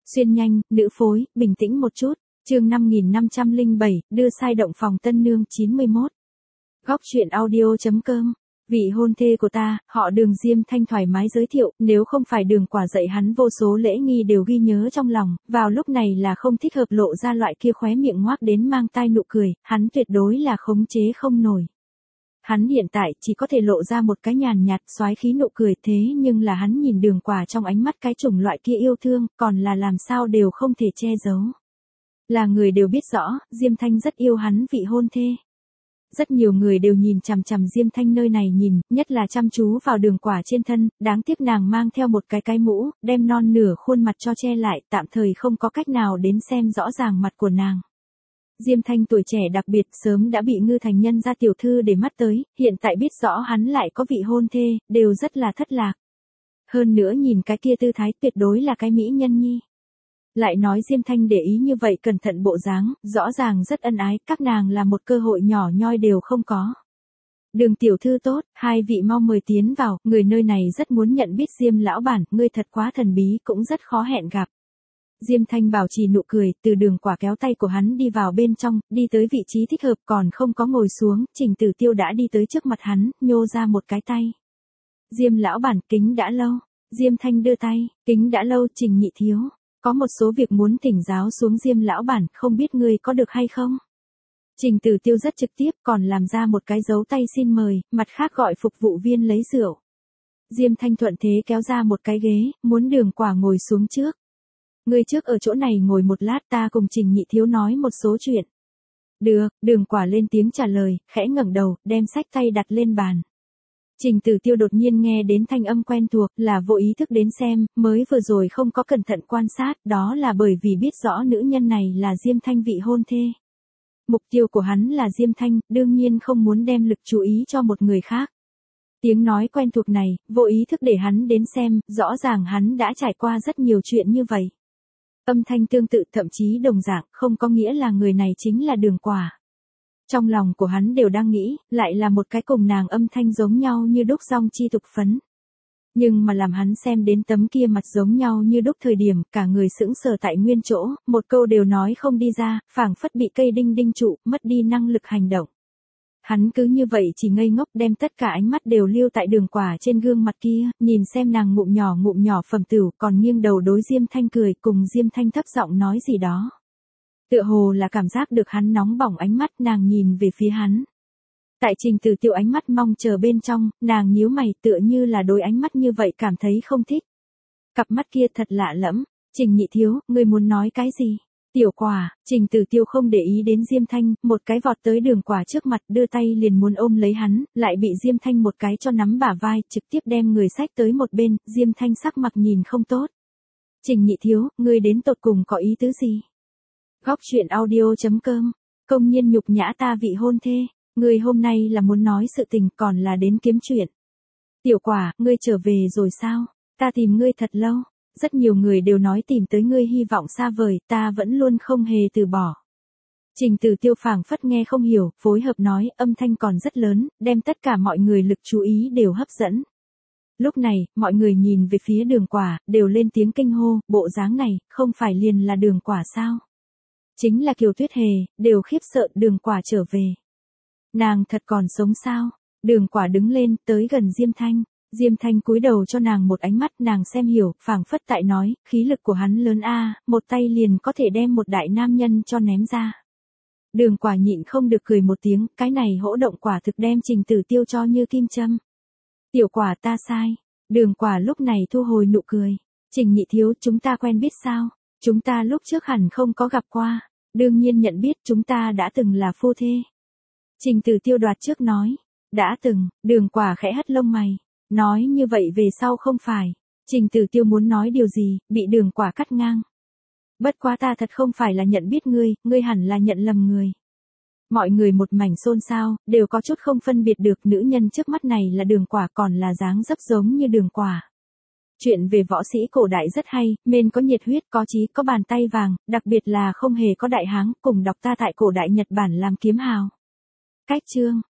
Xuyên nhanh, nữ phối, bình tĩnh một chút. Chương 5507, đưa sai động phòng tân nương 91. Góc truyện audio.com. Vị hôn thê của ta, họ Đường. Diêm Thanh thoải mái giới thiệu, nếu không phải Đường Quả dạy hắn vô số lễ nghi đều ghi nhớ trong lòng, vào lúc này là không thích hợp lộ ra loại kia khóe miệng ngoác đến mang tai nụ cười, hắn tuyệt đối là khống chế không nổi. Hắn hiện tại chỉ có thể lộ ra một cái nhàn nhạt xoái khí nụ cười, thế nhưng là hắn nhìn Đường Quả trong ánh mắt cái chủng loại kia yêu thương, còn là làm sao đều không thể che giấu. Là người đều biết rõ, Diêm Thanh rất yêu hắn vị hôn thê. Rất nhiều người đều nhìn chằm chằm Diêm Thanh nơi này nhìn, nhất là chăm chú vào Đường Quả trên thân, đáng tiếc nàng mang theo một cái mũ, đem non nửa khuôn mặt cho che lại, tạm thời không có cách nào đến xem rõ ràng mặt của nàng. Diêm Thanh tuổi trẻ đặc biệt sớm đã bị Ngư Thành Nhân gia tiểu thư để mắt tới, hiện tại biết rõ hắn lại có vị hôn thê, đều rất là thất lạc. Hơn nữa nhìn cái kia tư thái tuyệt đối là cái mỹ nhân nhi. Lại nói Diêm Thanh để ý như vậy cẩn thận bộ dáng, rõ ràng rất ân ái, các nàng là một cơ hội nhỏ nhoi đều không có. Đường tiểu thư tốt, hai vị mau mời tiến vào, người nơi này rất muốn nhận biết Diêm lão bản, ngươi thật quá thần bí, cũng rất khó hẹn gặp. Diêm Thanh bảo trì nụ cười, từ Đường Quả kéo tay của hắn đi vào bên trong, đi tới vị trí thích hợp còn không có ngồi xuống, Trình Tử Tiêu đã đi tới trước mặt hắn, nhô ra một cái tay. Diêm lão bản, kính đã lâu. Diêm Thanh đưa tay, kính đã lâu. Trình nhị thiếu, có một số việc muốn thỉnh giáo xuống Diêm lão bản, không biết ngươi có được hay không? Trình Tử Tiêu rất trực tiếp, còn làm ra một cái dấu tay xin mời, mặt khác gọi phục vụ viên lấy rượu. Diêm Thanh thuận thế kéo ra một cái ghế, muốn Đường Quả ngồi xuống trước. Ngươi trước ở chỗ này ngồi một lát, ta cùng Trình nhị thiếu nói một số chuyện. Được, Đường Quả lên tiếng trả lời, khẽ ngẩng đầu, đem sách tay đặt lên bàn. Trình Tử Tiêu đột nhiên nghe đến thanh âm quen thuộc, là vô ý thức đến xem, mới vừa rồi không có cẩn thận quan sát, đó là bởi vì biết rõ nữ nhân này là Diêm Thanh vị hôn thê. Mục tiêu của hắn là Diêm Thanh, đương nhiên không muốn đem lực chú ý cho một người khác. Tiếng nói quen thuộc này, vô ý thức để hắn đến xem, rõ ràng hắn đã trải qua rất nhiều chuyện như vậy. Âm thanh tương tự thậm chí đồng dạng, không có nghĩa là người này chính là Đường Quả. Trong lòng của hắn đều đang nghĩ, lại là một cái cùng nàng âm thanh giống nhau như đúc song chi tục phấn. Nhưng mà làm hắn xem đến tấm kia mặt giống nhau như đúc thời điểm, cả người sững sờ tại nguyên chỗ, một câu đều nói không đi ra, phảng phất bị cây đinh đinh trụ, mất đi năng lực hành động. Hắn cứ như vậy chỉ ngây ngốc, đem tất cả ánh mắt đều lưu tại Đường Quả trên gương mặt kia, nhìn xem nàng ngụm nhỏ phẩm tửu, còn nghiêng đầu đối Diêm Thanh cười, cùng Diêm Thanh thấp giọng nói gì đó. Tựa hồ là cảm giác được hắn nóng bỏng ánh mắt, nàng nhìn về phía hắn. Tại Trình Tử Tiêu ánh mắt mong chờ bên trong, nàng nhíu mày, tựa như là đối ánh mắt như vậy cảm thấy không thích. Cặp mắt kia thật lạ lẫm. Trình nhị thiếu, ngươi muốn nói cái gì? Tiểu Quả. Trình Tử Tiêu không để ý đến Diêm Thanh, một cái vọt tới Đường Quả trước mặt, đưa tay liền muốn ôm lấy hắn, lại bị Diêm Thanh một cái cho nắm bả vai, trực tiếp đem người xách tới một bên. Diêm Thanh sắc mặt nhìn không tốt. Trình nhị thiếu, ngươi đến tột cùng có ý tứ gì? Góc truyện audio.com. Công nhiên nhục nhã ta vị hôn thê, ngươi hôm nay là muốn nói sự tình, còn là đến kiếm chuyện. Tiểu Quả, ngươi trở về rồi sao? Ta tìm ngươi thật lâu, rất nhiều người đều nói tìm tới ngươi hy vọng xa vời, ta vẫn luôn không hề từ bỏ. Trình Tử Tiêu phảng phất nghe không hiểu, phối hợp nói, âm thanh còn rất lớn, đem tất cả mọi người lực chú ý đều hấp dẫn. Lúc này, mọi người nhìn về phía Đường Quả, đều lên tiếng kinh hô, bộ dáng này, không phải liền là Đường Quả sao? Chính là Kiều Tuyết Hề, đều khiếp sợ. Đường Quả trở về. Nàng thật còn sống sao? Đường Quả đứng lên, tới gần Diêm Thanh. Diêm Thanh cúi đầu cho nàng một ánh mắt, nàng xem hiểu, phảng phất tại nói, khí lực của hắn lớn a, một tay liền có thể đem một đại nam nhân cho ném ra. Đường Quả nhịn không được cười một tiếng, cái này hỗ động quả thực đem Trình Tử Tiêu cho như kim châm. Tiểu Quả, ta sai. Đường Quả lúc này thu hồi nụ cười. Trình nhị thiếu, chúng ta quen biết sao? Chúng ta lúc trước hẳn không có gặp qua. Đương nhiên nhận biết, chúng ta đã từng là phu thê. Trình Tử Tiêu đoạt trước nói. Đã từng. Đường Quả khẽ hất lông mày. Nói như vậy về sau không phải. Trình Tử Tiêu muốn nói điều gì, bị Đường Quả cắt ngang. Bất quá ta thật không phải là nhận biết ngươi, ngươi hẳn là nhận lầm người. Mọi người một mảnh xôn xao, đều có chút không phân biệt được nữ nhân trước mắt này là Đường Quả còn là dáng dấp giống như Đường Quả. Chuyện về võ sĩ cổ đại rất hay, men có nhiệt huyết, có chí, có bàn tay vàng, đặc biệt là không hề có đại háng, cùng đọc ta tại cổ đại Nhật Bản làm kiếm hào. Cách chương.